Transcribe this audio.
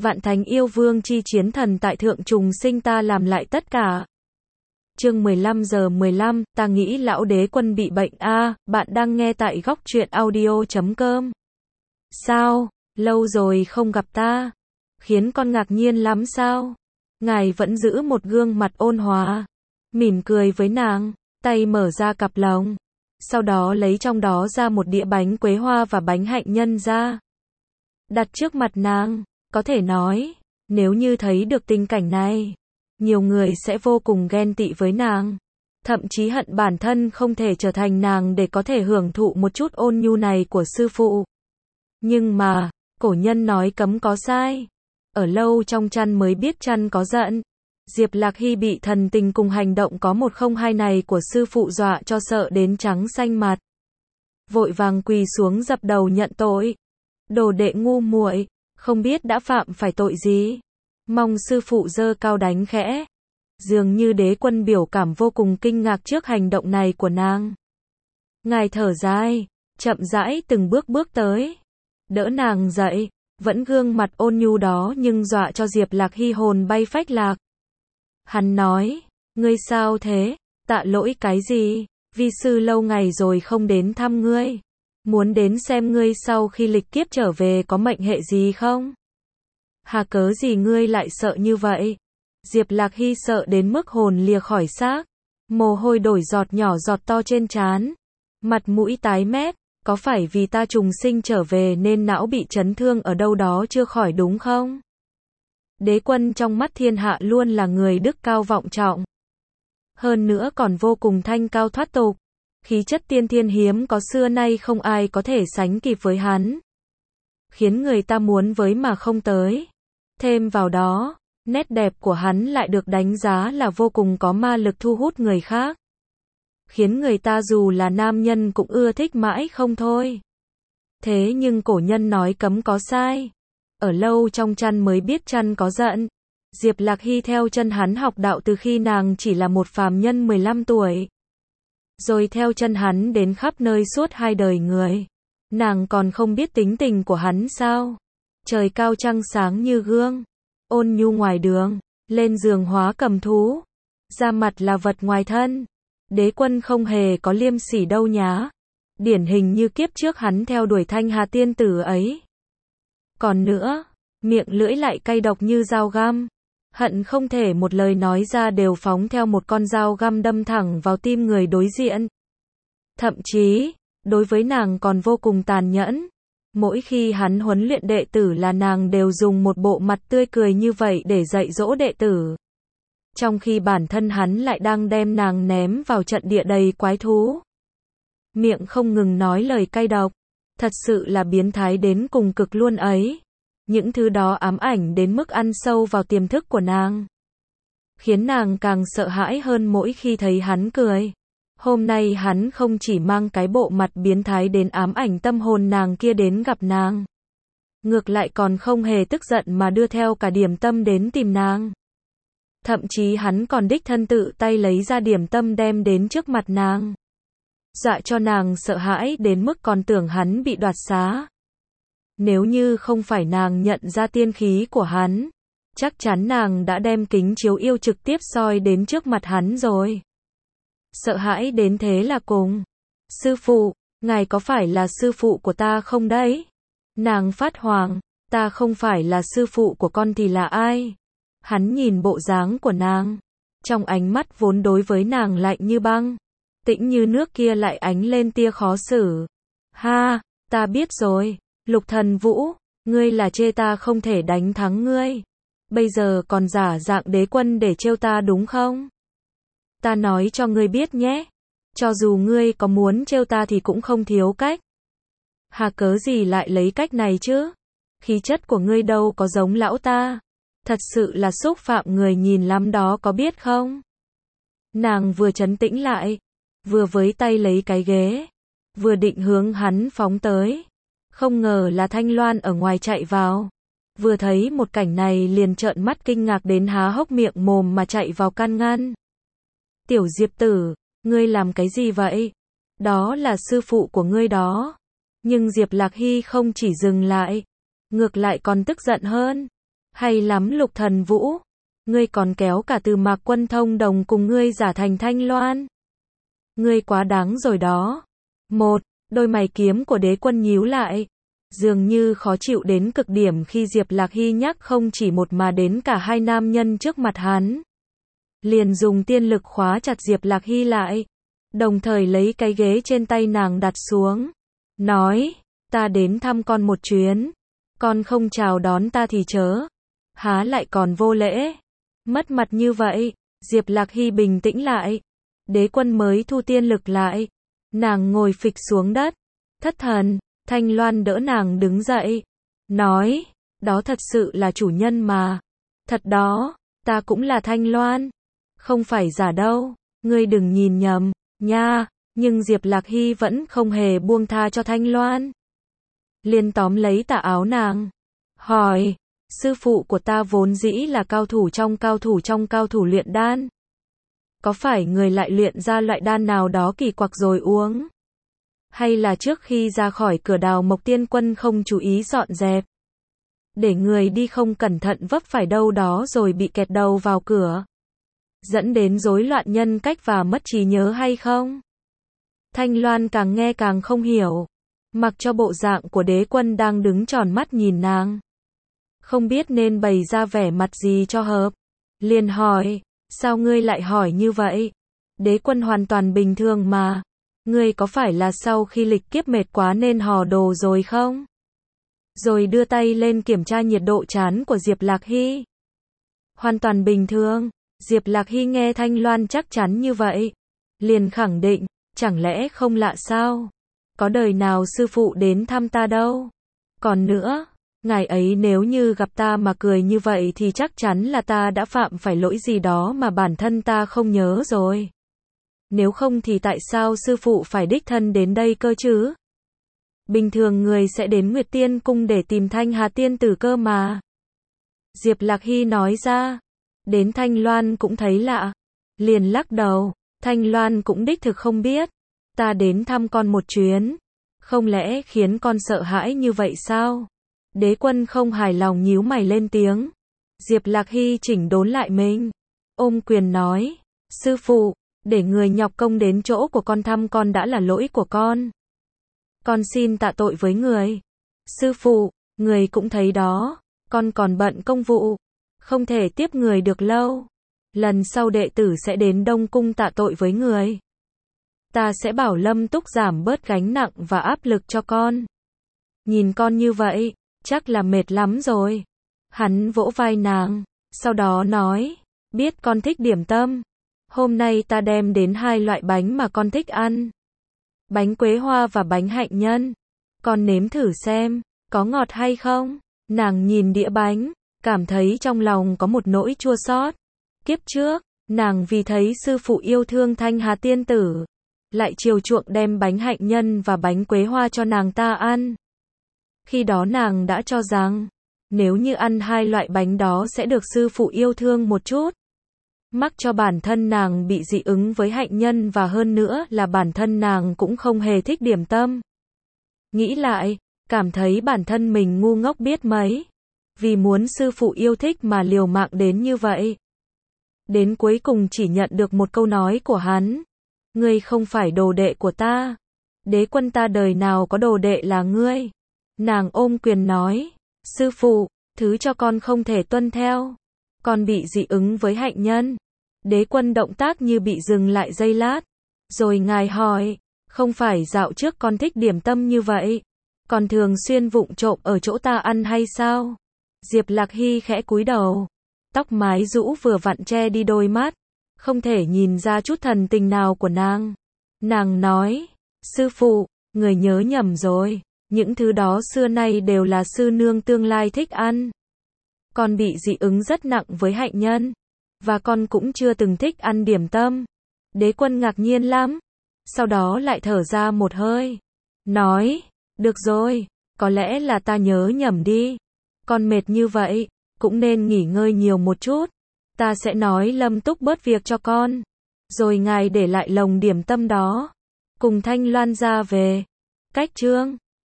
Vạn thánh yêu vương chi chiến thần tại thượng trùng sinh ta làm lại tất cả. Chương 15 giờ 15, ta nghĩ lão đế quân bị bệnh a. Bạn đang nghe tại góc truyện audio.com. Sao, lâu rồi không gặp ta, khiến con ngạc nhiên lắm sao? Ngài vẫn giữ một gương mặt ôn hòa, mỉm cười với nàng, tay mở ra cặp lồng, sau đó lấy trong đó ra một đĩa bánh quế hoa và bánh hạnh nhân ra, đặt trước mặt nàng. Có thể nói, nếu như thấy được tình cảnh này, nhiều người sẽ vô cùng ghen tị với nàng, thậm chí hận bản thân không thể trở thành nàng để có thể hưởng thụ một chút ôn nhu này của sư phụ. Nhưng mà, cổ nhân nói cấm có sai, ở lâu trong chăn mới biết chăn có giận. Diệp Lạc Hy bị thần tình cùng hành động có một không hai này của sư phụ dọa cho sợ đến trắng xanh mặt, vội vàng quỳ xuống dập đầu nhận tội. Đồ đệ ngu muội, không biết đã phạm phải tội gì, mong sư phụ giơ cao đánh khẽ. Dường như đế quân biểu cảm vô cùng kinh ngạc trước hành động này của nàng. Ngài thở dài, chậm rãi từng bước bước tới, đỡ nàng dậy, vẫn gương mặt ôn nhu đó nhưng dọa cho Diệp Lạc Hy hồn bay phách lạc. Hắn nói, ngươi sao thế, tạ lỗi cái gì, vi sư lâu ngày rồi không đến thăm ngươi, muốn đến xem ngươi sau khi lịch kiếp trở về có mệnh hệ gì không? Hà cớ gì ngươi lại sợ như vậy? Diệp Lạc Hy sợ đến mức hồn lìa khỏi xác, mồ hôi đổi giọt nhỏ giọt to trên trán, mặt mũi tái mét, có phải vì ta trùng sinh trở về nên não bị chấn thương ở đâu đó chưa khỏi đúng không? Đế quân trong mắt thiên hạ luôn là người đức cao vọng trọng, hơn nữa còn vô cùng thanh cao thoát tục, khí chất tiên thiên hiếm có xưa nay không ai có thể sánh kịp với hắn, khiến người ta muốn với mà không tới. Thêm vào đó, nét đẹp của hắn lại được đánh giá là vô cùng có ma lực thu hút người khác, khiến người ta dù là nam nhân cũng ưa thích mãi không thôi. Thế nhưng cổ nhân nói cấm có sai, ở lâu trong chăn mới biết chăn có giận. Diệp Lạc Hy theo chân hắn học đạo từ khi nàng chỉ là một phàm nhân 15 tuổi. Rồi theo chân hắn đến khắp nơi suốt 2 đời người. Nàng còn không biết tính tình của hắn sao? Trời cao trăng sáng như gương, ôn nhu ngoài đường, lên giường hóa cầm thú, ra mặt là vật ngoài thân. Đế quân không hề có liêm sỉ đâu nhá. Điển hình như kiếp trước hắn theo đuổi Thanh Hà tiên tử ấy. Còn nữa, miệng lưỡi lại cay độc như dao găm, hận không thể một lời nói ra đều phóng theo một con dao găm đâm thẳng vào tim người đối diện. Thậm chí, đối với nàng còn vô cùng tàn nhẫn. Mỗi khi hắn huấn luyện đệ tử là nàng đều dùng một bộ mặt tươi cười như vậy để dạy dỗ đệ tử, trong khi bản thân hắn lại đang đem nàng ném vào trận địa đầy quái thú. Miệng không ngừng nói lời cay độc, thật sự là biến thái đến cùng cực luôn ấy. Những thứ đó ám ảnh đến mức ăn sâu vào tiềm thức của nàng, khiến nàng càng sợ hãi hơn mỗi khi thấy hắn cười. Hôm nay hắn không chỉ mang cái bộ mặt biến thái đến ám ảnh tâm hồn nàng kia đến gặp nàng, ngược lại còn không hề tức giận mà đưa theo cả điểm tâm đến tìm nàng. Thậm chí hắn còn đích thân tự tay lấy ra điểm tâm đem đến trước mặt nàng, dọa cho nàng sợ hãi đến mức còn tưởng hắn bị đoạt xá. Nếu như không phải nàng nhận ra tiên khí của hắn, chắc chắn nàng đã đem kính chiếu yêu trực tiếp soi đến trước mặt hắn rồi. Sợ hãi đến thế là cùng. Sư phụ, ngài có phải là sư phụ của ta không đấy? Nàng phát hoảng, ta không phải là sư phụ của con thì là ai? Hắn nhìn bộ dáng của nàng, trong ánh mắt vốn đối với nàng lạnh như băng, tĩnh như nước kia lại ánh lên tia khó xử. Ha, ta biết rồi, Lục Thần Vũ, ngươi là chê ta không thể đánh thắng ngươi. Bây giờ còn giả dạng đế quân để trêu ta đúng không? Ta nói cho ngươi biết nhé, cho dù ngươi có muốn trêu ta thì cũng không thiếu cách. Hà cớ gì lại lấy cách này chứ? Khí chất của ngươi đâu có giống lão ta. Thật sự là xúc phạm người nhìn lắm đó có biết không? Nàng vừa trấn tĩnh lại, vừa với tay lấy cái ghế, vừa định hướng hắn phóng tới. Không ngờ là Thanh Loan ở ngoài chạy vào. Vừa thấy một cảnh này liền trợn mắt kinh ngạc đến há hốc miệng mồm mà chạy vào can ngăn. Tiểu Diệp tử, ngươi làm cái gì vậy? Đó là sư phụ của ngươi đó. Nhưng Diệp Lạc Hy không chỉ dừng lại, ngược lại còn tức giận hơn. Hay lắm Lục Thần Vũ, ngươi còn kéo cả Từ Mạc Quân thông đồng cùng ngươi giả thành Thanh Loan. Ngươi quá đáng rồi đó. Đôi mày kiếm của Đế Quân nhíu lại, dường như khó chịu đến cực điểm khi Diệp Lạc Hy nhắc không chỉ một mà đến cả hai nam nhân trước mặt hắn. Liền dùng tiên lực khóa chặt Diệp Lạc Hy lại, đồng thời lấy cái ghế trên tay nàng đặt xuống, nói, ta đến thăm con một chuyến, con không chào đón ta thì chớ, há lại còn vô lễ, mất mặt như vậy. Diệp Lạc Hy bình tĩnh lại, Đế Quân mới thu tiên lực lại, nàng ngồi phịch xuống đất, thất thần. Thanh Loan đỡ nàng đứng dậy, nói, đó thật sự là chủ nhân mà. Thật đó, ta cũng là Thanh Loan, không phải giả đâu, ngươi đừng nhìn nhầm, nha. Nhưng Diệp Lạc Hy vẫn không hề buông tha cho Thanh Loan. Liền tóm lấy tà áo nàng, hỏi, sư phụ của ta vốn dĩ là cao thủ trong cao thủ luyện đan. Có phải người lại luyện ra loại đan nào đó kỳ quặc rồi uống? Hay là trước khi ra khỏi cửa Đào Mộc Tiên Quân không chú ý dọn dẹp, để người đi không cẩn thận vấp phải đâu đó rồi bị kẹt đầu vào cửa, dẫn đến rối loạn nhân cách và mất trí nhớ hay không? Thanh Loan càng nghe càng không hiểu, mặc cho bộ dạng của Đế Quân đang đứng tròn mắt nhìn nàng, không biết nên bày ra vẻ mặt gì cho hợp, liền hỏi, sao ngươi lại hỏi như vậy? Đế Quân hoàn toàn bình thường mà. Ngươi có phải là sau khi lịch kiếp mệt quá nên hò đồ rồi không? Rồi đưa tay lên kiểm tra nhiệt độ trán của Diệp Lạc Hy. Hoàn toàn bình thường. Diệp Lạc Hy nghe Thanh Loan chắc chắn như vậy, liền khẳng định, chẳng lẽ không lạ sao? Có đời nào sư phụ đến thăm ta đâu. Còn nữa, ngài ấy nếu như gặp ta mà cười như vậy thì chắc chắn là ta đã phạm phải lỗi gì đó mà bản thân ta không nhớ rồi. Nếu không thì tại sao sư phụ phải đích thân đến đây cơ chứ? Bình thường người sẽ đến Nguyệt Tiên Cung để tìm Thanh Hà Tiên Tử cơ mà. Diệp Lạc Hy nói ra. Đến Thanh Loan cũng thấy lạ, liền lắc đầu. Thanh Loan cũng đích thực không biết. Ta đến thăm con một chuyến, không lẽ khiến con sợ hãi như vậy sao? Đế Quân không hài lòng nhíu mày lên tiếng. Diệp Lạc Hy chỉnh đốn lại mình, ôm quyền nói, sư phụ, để người nhọc công đến chỗ của con thăm con đã là lỗi của con. Con xin tạ tội với người. Sư phụ, người cũng thấy đó, con còn bận công vụ, không thể tiếp người được lâu. Lần sau đệ tử sẽ đến Đông Cung tạ tội với người. Ta sẽ bảo Lâm Túc giảm bớt gánh nặng và áp lực cho con. Nhìn con như vậy, chắc là mệt lắm rồi. Hắn vỗ vai nàng, sau đó nói, biết con thích điểm tâm. Hôm nay ta đem đến 2 loại bánh mà con thích ăn. Bánh quế hoa và bánh hạnh nhân. Con nếm thử xem, có ngọt hay không? Nàng nhìn đĩa bánh, cảm thấy trong lòng có một nỗi chua xót. Kiếp trước, nàng vì thấy sư phụ yêu thương Thanh Hà Tiên Tử, lại chiều chuộng đem bánh hạnh nhân và bánh quế hoa cho nàng ta ăn. Khi đó nàng đã cho rằng, nếu như ăn 2 loại bánh đó sẽ được sư phụ yêu thương một chút. Mắc cho bản thân nàng bị dị ứng với hạnh nhân và hơn nữa là bản thân nàng cũng không hề thích điểm tâm. Nghĩ lại, cảm thấy bản thân mình ngu ngốc biết mấy. Vì muốn sư phụ yêu thích mà liều mạng đến như vậy. Đến cuối cùng chỉ nhận được một câu nói của hắn. Ngươi không phải đồ đệ của ta. Đế Quân ta đời nào có đồ đệ là ngươi. Nàng ôm quyền nói, sư phụ, thứ cho con không thể tuân theo. Con bị dị ứng với hạnh nhân. Đế Quân động tác như bị dừng lại giây lát. Rồi ngài hỏi, không phải dạo trước con thích điểm tâm như vậy, còn thường xuyên vụng trộm ở chỗ ta ăn hay sao? Diệp Lạc Hy khẽ cúi đầu, tóc mái rũ vừa vặn che đi đôi mắt, không thể nhìn ra chút thần tình nào của nàng. Nàng nói, sư phụ, người nhớ nhầm rồi, những thứ đó xưa nay đều là sư nương tương lai thích ăn. Con bị dị ứng rất nặng với hạnh nhân, và con cũng chưa từng thích ăn điểm tâm. Đế Quân ngạc nhiên lắm, sau đó lại thở ra một hơi, nói, được rồi, có lẽ là ta nhớ nhầm đi. Con mệt như vậy, cũng nên nghỉ ngơi nhiều một chút. Ta sẽ nói Lâm Túc bớt việc cho con. Rồi ngài để lại lồng điểm tâm đó, cùng Thanh Loan ra về. Cách chương